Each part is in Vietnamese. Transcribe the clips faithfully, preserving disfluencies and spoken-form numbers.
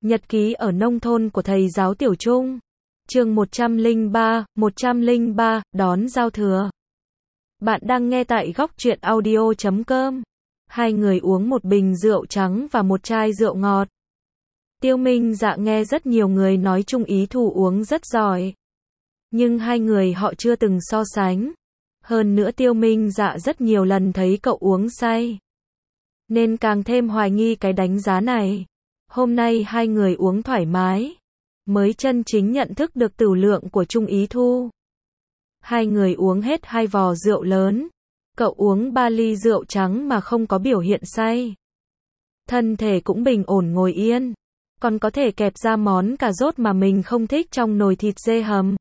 Nhật ký ở nông thôn của thầy giáo Tiểu Trung. Chương một trăm lẻ ba, một trăm lẻ ba, đón giao thừa. Bạn đang nghe tại góc truyện audio chấm com. Hai người uống một bình rượu trắng và một chai rượu ngọt. Tiêu Minh Dạ nghe rất nhiều người nói Trung Ý Thu uống rất giỏi. Nhưng hai người họ chưa từng so sánh. Hơn nữa Tiêu Minh Dạ rất nhiều lần thấy cậu uống say. Nên càng thêm hoài nghi cái đánh giá này. Hôm nay hai người uống thoải mái. Mới chân chính nhận thức được tửu lượng của Trung Ý Thu. Hai người uống hết hai vò rượu lớn. Cậu uống ba ly rượu trắng mà không có biểu hiện say. Thân thể cũng bình ổn ngồi yên. Còn có thể kẹp ra món cà rốt mà mình không thích trong nồi thịt dê hầm.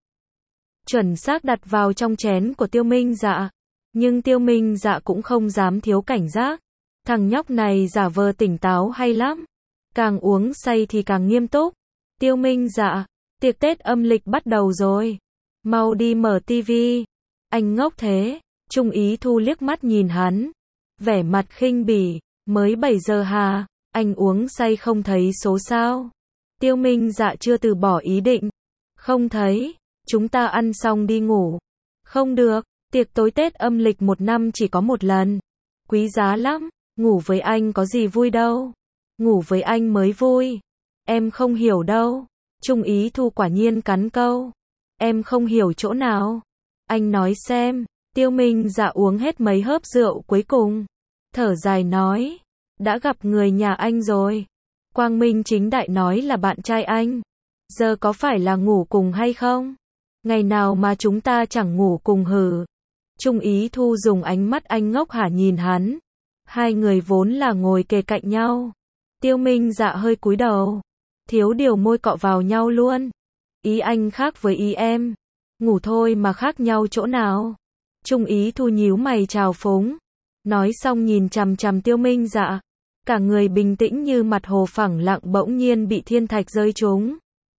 Chuẩn xác đặt vào trong chén của Tiêu Minh Dạ. Nhưng Tiêu Minh Dạ cũng không dám thiếu cảnh giác. Thằng nhóc này giả vờ tỉnh táo hay lắm. Càng uống say thì càng nghiêm túc. Tiêu Minh Dạ, tiệc Tết âm lịch bắt đầu rồi. Mau đi mở tivi. Anh ngốc thế. Trung Ý Thu liếc mắt nhìn hắn. Vẻ mặt khinh bỉ. Mới bảy giờ hà, anh uống say không thấy số sao. Tiêu Minh Dạ chưa từ bỏ ý định. Không thấy, chúng ta ăn xong đi ngủ. Không được, tiệc tối Tết âm lịch một năm chỉ có một lần. Quý giá lắm, ngủ với anh có gì vui đâu. Ngủ với anh mới vui. Em không hiểu đâu. Trung Ý Thu quả nhiên cắn câu. Em không hiểu chỗ nào. Anh nói xem. Tiêu Minh Dạ uống hết mấy hớp rượu cuối cùng. Thở dài nói. Đã gặp người nhà anh rồi. Quang minh chính đại nói là bạn trai anh. Giờ có phải là ngủ cùng hay không? Ngày nào mà chúng ta chẳng ngủ cùng hử? Trung Ý Thu dùng ánh mắt anh ngốc hả nhìn hắn. Hai người vốn là ngồi kề cạnh nhau. Tiêu Minh Dạ hơi cúi đầu. Thiếu điều môi cọ vào nhau luôn. Ý anh khác với ý em. Ngủ thôi mà khác nhau chỗ nào? Trung Ý Thu nhíu mày trào phúng. Nói xong nhìn chằm chằm Tiêu Minh Dạ. Cả người bình tĩnh như mặt hồ phẳng lặng bỗng nhiên bị thiên thạch rơi trúng.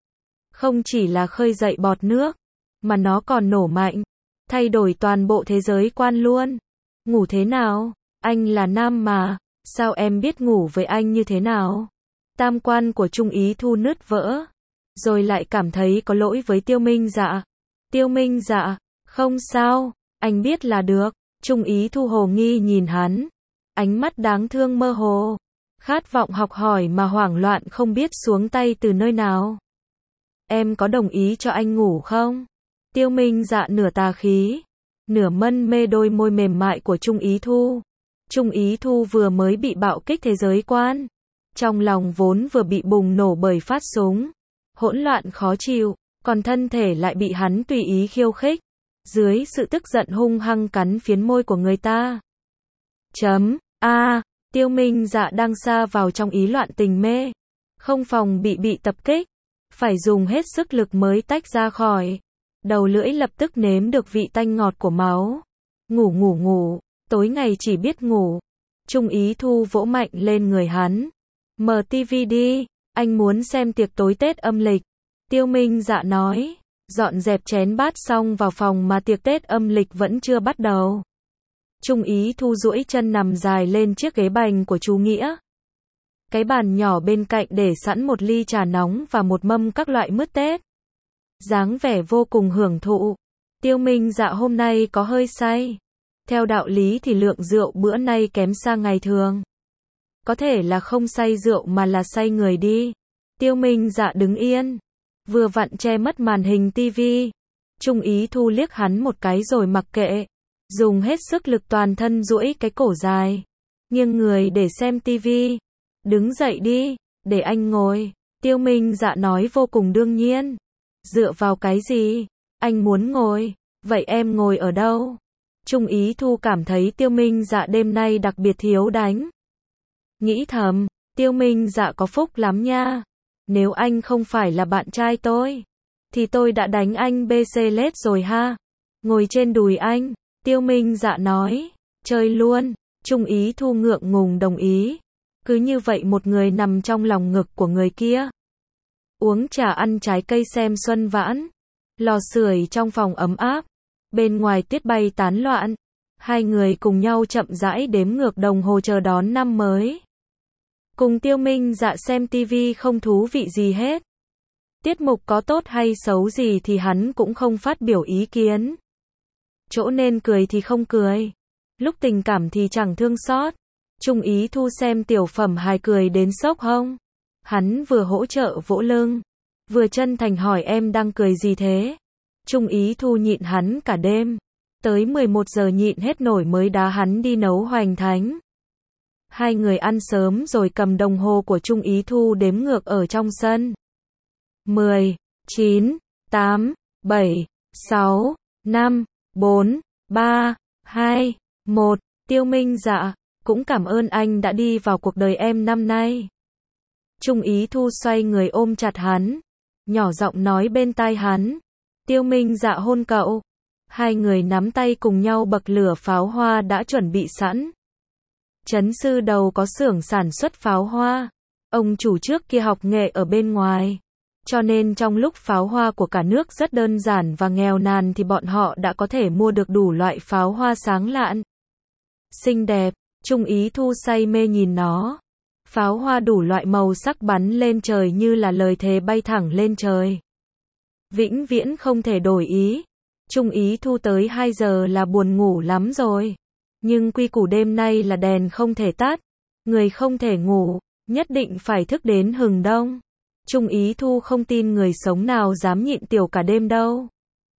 Không chỉ là khơi dậy bọt nước, mà nó còn nổ mạnh. Thay đổi toàn bộ thế giới quan luôn. Ngủ thế nào? Anh là nam mà. Sao em biết ngủ với anh như thế nào? Tam quan của Trung Ý Thu nứt vỡ. Rồi lại cảm thấy có lỗi với Tiêu Minh Dạ. Tiêu Minh Dạ, không sao, anh biết là được. Trung Ý Thu hồ nghi nhìn hắn. Ánh mắt đáng thương mơ hồ. Khát vọng học hỏi mà hoảng loạn không biết xuống tay từ nơi nào. Em có đồng ý cho anh ngủ không? Tiêu Minh Dạ nửa tà khí, nửa mân mê đôi môi mềm mại của Trung Ý Thu. Trung Ý Thu vừa mới bị bạo kích thế giới quan. Trong lòng vốn vừa bị bùng nổ bởi phát súng. Hỗn loạn khó chịu, còn thân thể lại bị hắn tùy ý khiêu khích. Dưới sự tức giận hung hăng cắn phiến môi của người ta. Chấm, a à, Tiêu Minh Dạ đang sa vào trong ý loạn tình mê. Không phòng bị bị tập kích. Phải dùng hết sức lực mới tách ra khỏi. Đầu lưỡi lập tức nếm được vị tanh ngọt của máu. Ngủ ngủ ngủ, tối ngày chỉ biết ngủ. Trung Ý Thu vỗ mạnh lên người hắn. Mở tivi đi, anh muốn xem tiệc tối Tết âm lịch. Tiêu Minh Dạ nói. Dọn dẹp chén bát xong vào phòng mà tiệc Tết âm lịch vẫn chưa bắt đầu. Trung Ý Thu duỗi chân nằm dài lên chiếc ghế bành của chú Nghĩa. Cái bàn nhỏ bên cạnh để sẵn một ly trà nóng và một mâm các loại mứt Tết. Dáng vẻ vô cùng hưởng thụ. Tiêu Minh Dạ hôm nay có hơi say. Theo đạo lý thì lượng rượu bữa nay kém xa ngày thường. Có thể là không say rượu mà là say người đi. Tiêu Minh Dạ đứng yên. Vừa vặn che mất màn hình tivi. Trung Ý Thu liếc hắn một cái rồi mặc kệ. Dùng hết sức lực toàn thân duỗi cái cổ dài. Nghiêng người để xem tivi. Đứng dậy đi, để anh ngồi. Tiêu Minh Dạ nói vô cùng đương nhiên. Dựa vào cái gì? Anh muốn ngồi. Vậy em ngồi ở đâu? Trung Ý Thu cảm thấy Tiêu Minh Dạ đêm nay đặc biệt thiếu đánh. Nghĩ thầm, Tiêu Minh Dạ có phúc lắm nha. Nếu anh không phải là bạn trai tôi, thì tôi đã đánh anh bê xê lết rồi ha. Ngồi trên đùi anh, Tiêu Minh Dạ nói. Chơi luôn. Trung Ý Thu ngượng ngùng đồng ý. Cứ như vậy một người nằm trong lòng ngực của người kia. Uống trà ăn trái cây xem xuân vãn. Lò sưởi trong phòng ấm áp. Bên ngoài tuyết bay tán loạn. Hai người cùng nhau chậm rãi đếm ngược đồng hồ chờ đón năm mới. Cùng Tiêu Minh Dạ xem tivi không thú vị gì hết. Tiết mục có tốt hay xấu gì thì hắn cũng không phát biểu ý kiến. Chỗ nên cười thì không cười. Lúc tình cảm thì chẳng thương xót. Trung Ý Thu xem tiểu phẩm hài cười đến sốc hông. Hắn vừa hỗ trợ vỗ lưng, vừa chân thành hỏi em đang cười gì thế. Trung Ý Thu nhịn hắn cả đêm. Tới mười một giờ nhịn hết nổi mới đá hắn đi nấu hoành thánh. Hai người ăn sớm rồi cầm đồng hồ của Trung Ý Thu đếm ngược ở trong sân. mười, chín, tám, bảy, sáu, năm, bốn, ba, hai, một. Tiêu Minh Dạ, cũng cảm ơn anh đã đi vào cuộc đời em năm nay. Trung Ý Thu xoay người ôm chặt hắn, nhỏ giọng nói bên tai hắn. Tiêu Minh Dạ hôn cậu. Hai người nắm tay cùng nhau bậc lửa pháo hoa đã chuẩn bị sẵn. Trấn Sư Đầu có xưởng sản xuất pháo hoa. Ông chủ trước kia học nghệ ở bên ngoài. Cho nên trong lúc pháo hoa của cả nước rất đơn giản và nghèo nàn thì bọn họ đã có thể mua được đủ loại pháo hoa sáng lạn. Xinh đẹp, Trung Ý Thu say mê nhìn nó. Pháo hoa đủ loại màu sắc bắn lên trời như là lời thề bay thẳng lên trời. Vĩnh viễn không thể đổi ý. Trung Ý Thu tới hai giờ là buồn ngủ lắm rồi. Nhưng quy củ đêm nay là đèn không thể tắt. Người không thể ngủ, nhất định phải thức đến hừng đông. Trung Ý Thu không tin người sống nào dám nhịn tiểu cả đêm đâu.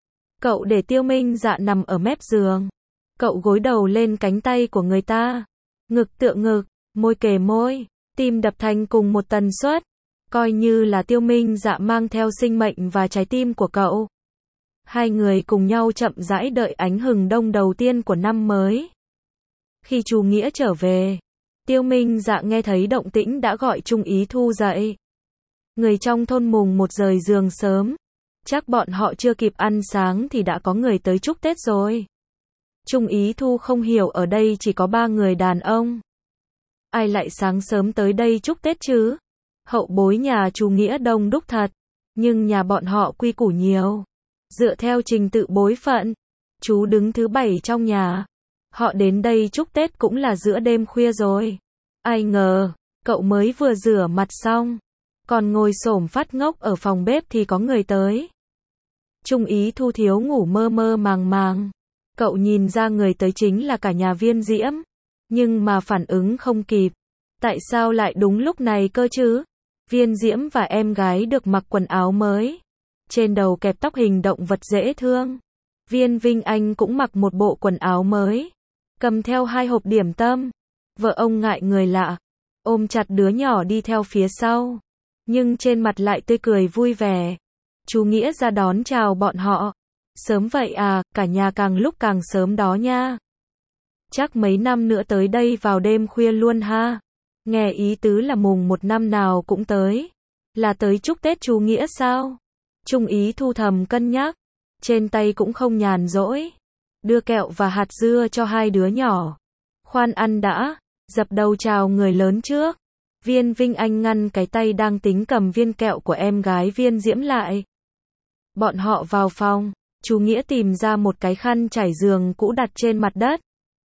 Cậu để Tiêu Minh Dạ nằm ở mép giường. Cậu gối đầu lên cánh tay của người ta. Ngực tựa ngực, môi kề môi, tim đập thành cùng một tần suất. Coi như là Tiêu Minh Dạ mang theo sinh mệnh và trái tim của cậu. Hai người cùng nhau chậm rãi đợi ánh hừng đông đầu tiên của năm mới. Khi chú Nghĩa trở về, Tiêu Minh Dạ nghe thấy động tĩnh đã gọi Trung Ý Thu dậy. Người trong thôn mùng một rời giường sớm. Chắc bọn họ chưa kịp ăn sáng thì đã có người tới chúc Tết rồi. Trung Ý Thu không hiểu ở đây chỉ có ba người đàn ông. Ai lại sáng sớm tới đây chúc Tết chứ? Hậu bối nhà chú Nghĩa đông đúc thật. Nhưng nhà bọn họ quy củ nhiều. Dựa theo trình tự bối phận, chú đứng thứ bảy trong nhà. Họ đến đây chúc Tết cũng là giữa đêm khuya rồi. Ai ngờ, cậu mới vừa rửa mặt xong, còn ngồi xổm phát ngốc ở phòng bếp thì có người tới. Trung Ý Thu thiếu ngủ mơ mơ màng màng. Cậu nhìn ra người tới chính là cả nhà Viên Diễm. Nhưng mà phản ứng không kịp. Tại sao lại đúng lúc này cơ chứ? Viên Diễm và em gái được mặc quần áo mới. Trên đầu kẹp tóc hình động vật dễ thương. Viên Vinh Anh cũng mặc một bộ quần áo mới. Cầm theo hai hộp điểm tâm. Vợ ông ngại người lạ. Ôm chặt đứa nhỏ đi theo phía sau. Nhưng trên mặt lại tươi cười vui vẻ. Chú Nghĩa ra đón chào bọn họ. Sớm vậy à, cả nhà càng lúc càng sớm đó nha. Chắc mấy năm nữa tới đây vào đêm khuya luôn ha. Nghe ý tứ là mùng một năm nào cũng tới. Là tới chúc Tết chú Nghĩa sao? Trung Ý Thu thầm cân nhắc. Trên tay cũng không nhàn rỗi. Đưa kẹo và hạt dưa cho hai đứa nhỏ. Khoan ăn đã. Dập đầu chào người lớn trước. Viên Vinh Anh ngăn cái tay đang tính cầm viên kẹo của em gái Viên Diễm lại. Bọn họ vào phòng. Chú Nghĩa tìm ra một cái khăn trải giường cũ đặt trên mặt đất.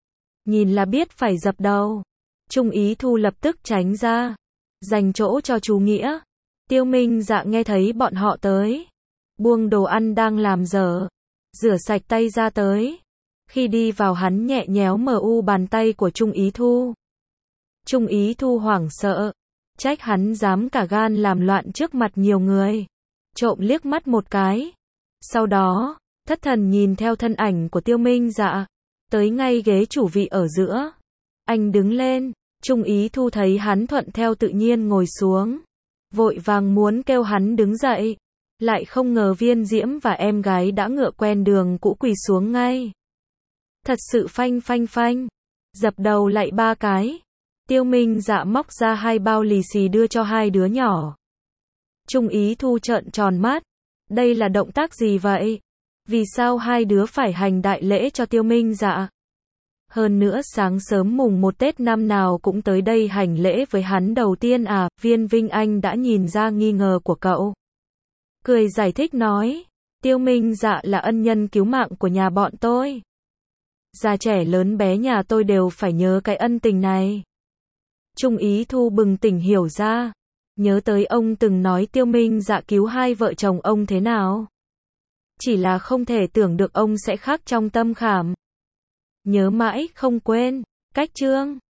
Nhìn là biết phải dập đầu. Trung Ý Thu lập tức tránh ra. Dành chỗ cho chú Nghĩa. Tiêu Minh Dạ nghe thấy bọn họ tới. Buông đồ ăn đang làm dở. Rửa sạch tay ra tới. Khi đi vào hắn nhẹ nhéo mờ u bàn tay của Trung Ý Thu. Trung Ý Thu hoảng sợ. Trách hắn dám cả gan làm loạn trước mặt nhiều người. Trộm liếc mắt một cái. Sau đó, thất thần nhìn theo thân ảnh của Tiêu Minh Dạ. Tới ngay ghế chủ vị ở giữa. Anh đứng lên. Trung Ý Thu thấy hắn thuận theo tự nhiên ngồi xuống. Vội vàng muốn kêu hắn đứng dậy. Lại không ngờ Viên Diễm và em gái đã ngựa quen đường cũ quỳ xuống ngay. Thật sự phanh phanh phanh. Dập đầu lại ba cái. Tiêu Minh Dạ móc ra hai bao lì xì đưa cho hai đứa nhỏ. Trung Ý Thu trợn tròn mắt. Đây là động tác gì vậy? Vì sao hai đứa phải hành đại lễ cho Tiêu Minh Dạ? Hơn nữa sáng sớm mùng một Tết năm nào cũng tới đây hành lễ với hắn đầu tiên à? Viên Vinh Anh đã nhìn ra nghi ngờ của cậu. Cười giải thích nói. Tiêu Minh Dạ là ân nhân cứu mạng của nhà bọn tôi. Già trẻ lớn bé nhà tôi đều phải nhớ cái ân tình này. Trung Ý Thu bừng tỉnh hiểu ra. Nhớ tới ông từng nói Tiêu Minh Dạ cứu hai vợ chồng ông thế nào. Chỉ là không thể tưởng được ông sẽ khắc trong tâm khảm. Nhớ mãi không quên. Cách chương